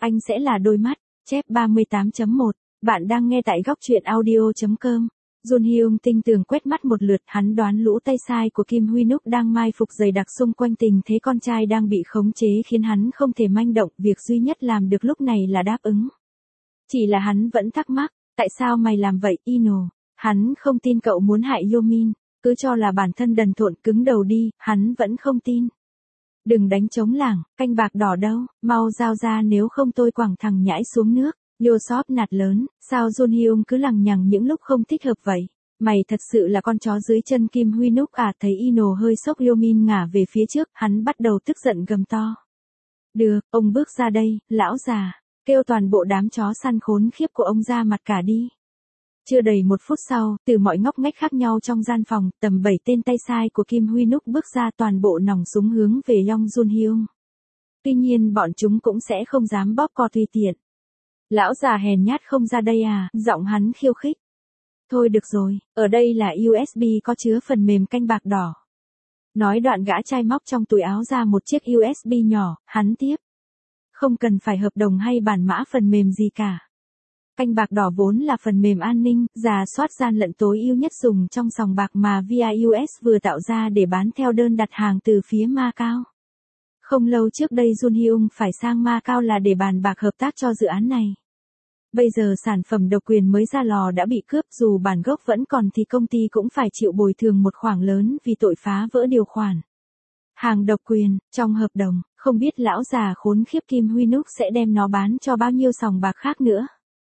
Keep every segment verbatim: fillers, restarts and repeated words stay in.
Anh sẽ là đôi mắt. Chép ba mươi tám chấm một. Bạn đang nghe tại góc truyện audio chấm com. Jun Hyung tinh tường quét mắt một lượt, hắn đoán lũ tay sai của Kim Huy Núc đang mai phục dày đặc xung quanh tình thế con trai đang bị khống chế khiến hắn không thể manh động, việc duy nhất làm được lúc này là đáp ứng. Chỉ là hắn vẫn thắc mắc, tại sao mày làm vậy, Ino? Hắn không tin cậu muốn hại Yomin, cứ cho là bản thân đần thộn cứng đầu đi, hắn vẫn không tin. Đừng đánh trống lảng, canh bạc đỏ đâu, mau giao ra nếu không tôi quẳng thằng nhãi xuống nước. Liêu Sop nạt lớn, sao Jun Hyung cứ lằng nhằng những lúc không thích hợp vậy? Mày thật sự là con chó dưới chân Kim Huy Núc à? Thấy Ino hơi sốc, Yomin ngả về phía trước, hắn bắt đầu tức giận gầm to. Được, ông bước ra đây, lão già, kêu toàn bộ đám chó săn khốn khiếp của ông ra mặt cả đi. Chưa đầy một phút sau, từ mọi ngóc ngách khác nhau trong gian phòng, tầm bảy tên tay sai của Kim Huy Núc bước ra, toàn bộ nòng súng hướng về Yong Jun Hyung. Tuy nhiên bọn chúng cũng sẽ không dám bóp cò tùy tiện. Lão già hèn nhát không ra đây à, giọng hắn khiêu khích. Thôi được rồi, ở đây là u ét bê có chứa phần mềm canh bạc đỏ. Nói đoạn gã trai móc trong túi áo ra một chiếc u ét bê nhỏ, hắn tiếp. Không cần phải hợp đồng hay bản mã phần mềm gì cả. Canh bạc đỏ vốn là phần mềm an ninh, rà soát gian lận tối ưu nhất dùng trong sòng bạc mà vê i u ét vừa tạo ra để bán theo đơn đặt hàng từ phía Macau. Không lâu trước đây Jun Hyung phải sang Macau là để bàn bạc hợp tác cho dự án này. Bây giờ sản phẩm độc quyền mới ra lò đã bị cướp, dù bản gốc vẫn còn thì công ty cũng phải chịu bồi thường một khoản lớn vì tội phá vỡ điều khoản. Hàng độc quyền, trong hợp đồng, không biết lão già khốn khiếp Kim Huy Núc sẽ đem nó bán cho bao nhiêu sòng bạc khác nữa.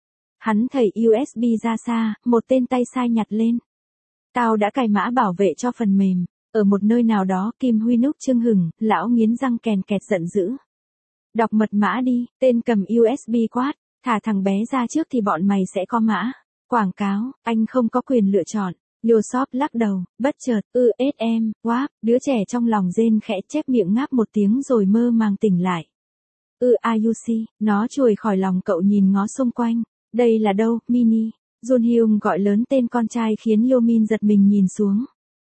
Hắn thầy u ét bê ra xa, một tên tay sai nhặt lên. Tao đã cài mã bảo vệ cho phần mềm. Ở một nơi nào đó, Kim Huy Núc chưng hửng, lão nghiến răng kèn kẹt giận dữ. Đọc mật mã đi, tên cầm u ét bê quát, thả thằng bé ra trước thì bọn mày sẽ có mã. Quảng cáo, anh không có quyền lựa chọn. Liêu Sop lắc đầu, bất chợt, ư ết em, wáp, đứa trẻ trong lòng rên khẽ, chép miệng ngáp một tiếng rồi mơ màng tỉnh lại. Ư Ayushi, nó chuồi khỏi lòng cậu nhìn ngó xung quanh. Đây là đâu, Mini? Jun Hyung gọi lớn tên con trai khiến Yomin giật mình nhìn xuống.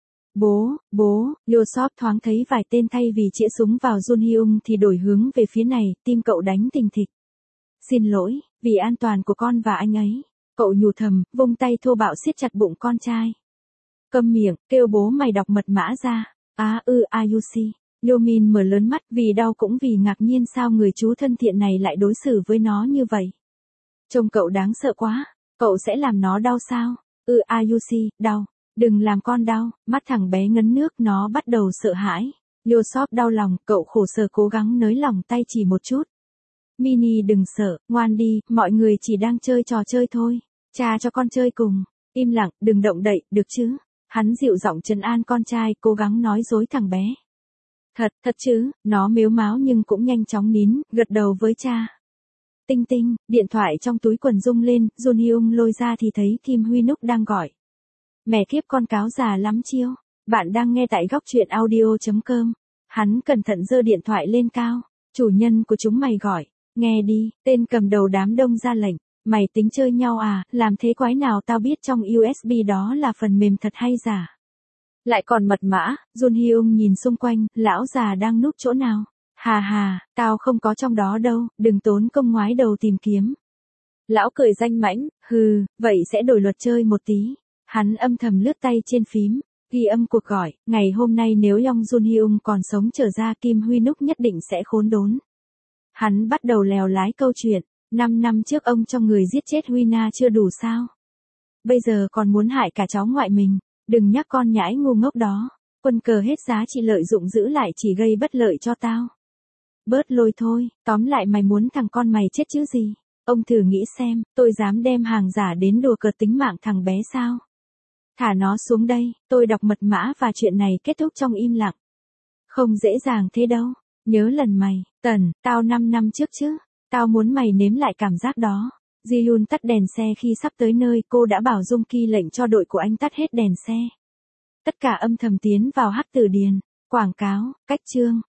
Bố, bố, Liêu Sop thoáng thấy vài tên thay vì chĩa súng vào Jun Hyung thì đổi hướng về phía này, tim cậu đánh thình thịch. Xin lỗi, vì an toàn của con và anh ấy. Cậu nhủ thầm, vung tay thô bạo siết chặt bụng con trai. Câm miệng, kêu bố mày đọc mật mã ra. Á ư Ayushi. Yomin mở lớn mắt vì đau cũng vì ngạc nhiên sao người chú thân thiện này lại đối xử với nó như vậy. Trông cậu đáng sợ quá, cậu sẽ làm nó đau sao? Ư Ayushi, đau. Đừng làm con đau, mắt thằng bé ngấn nước, nó bắt đầu sợ hãi. Liêu Sop đau lòng, cậu khổ sở cố gắng nới lỏng tay chỉ một chút. Mini đừng sợ, ngoan đi, mọi người chỉ đang chơi trò chơi thôi. Cha cho con chơi cùng. Im lặng, đừng động đậy, được chứ? Hắn dịu giọng trấn an con trai, cố gắng nói dối thằng bé. Thật, thật chứ, nó mếu máo nhưng cũng nhanh chóng nín, gật đầu với cha. Tinh tinh, điện thoại trong túi quần rung lên, Jun Hyung lôi ra thì thấy Kim Huy Núc đang gọi. Mẹ kiếp con cáo già lắm chiêu. Bạn đang nghe tại góc truyện audio chấm com. Hắn cẩn thận giơ điện thoại lên cao. Chủ nhân của chúng mày gọi. Nghe đi, tên cầm đầu đám đông ra lệnh. Mày tính chơi nhau à, làm thế quái nào tao biết trong u ét bê đó là phần mềm thật hay giả. Lại còn mật mã, Jun Hyung nhìn xung quanh, lão già đang núp chỗ nào. Hà hà, tao không có trong đó đâu, đừng tốn công ngoái đầu tìm kiếm. Lão cười danh mãnh, hừ, vậy sẽ đổi luật chơi một tí. Hắn âm thầm lướt tay trên phím, ghi âm cuộc gọi, ngày hôm nay nếu Yong Jun Hyung còn sống trở ra Kim Huy Núc nhất định sẽ khốn đốn. Hắn bắt đầu lèo lái câu chuyện, năm năm trước ông cho người giết chết Huy Na chưa đủ sao? Bây giờ còn muốn hại cả cháu ngoại mình, đừng nhắc con nhãi ngu ngốc đó, quân cờ hết giá trị lợi dụng giữ lại chỉ gây bất lợi cho tao. Bớt lôi thôi, tóm lại mày muốn thằng con mày chết chứ gì? Ông thử nghĩ xem, tôi dám đem hàng giả đến đùa cợt tính mạng thằng bé sao? Thả nó xuống đây, tôi đọc mật mã và chuyện này kết thúc trong im lặng. Không dễ dàng thế đâu, nhớ lần mày, Tần, tao năm năm trước chứ, tao muốn mày nếm lại cảm giác đó. Ji-yoon tắt đèn xe khi sắp tới nơi, cô đã bảo Dung Ki lệnh cho đội của anh tắt hết đèn xe. Tất cả âm thầm tiến vào hắc tử điền, quảng cáo, cách chương.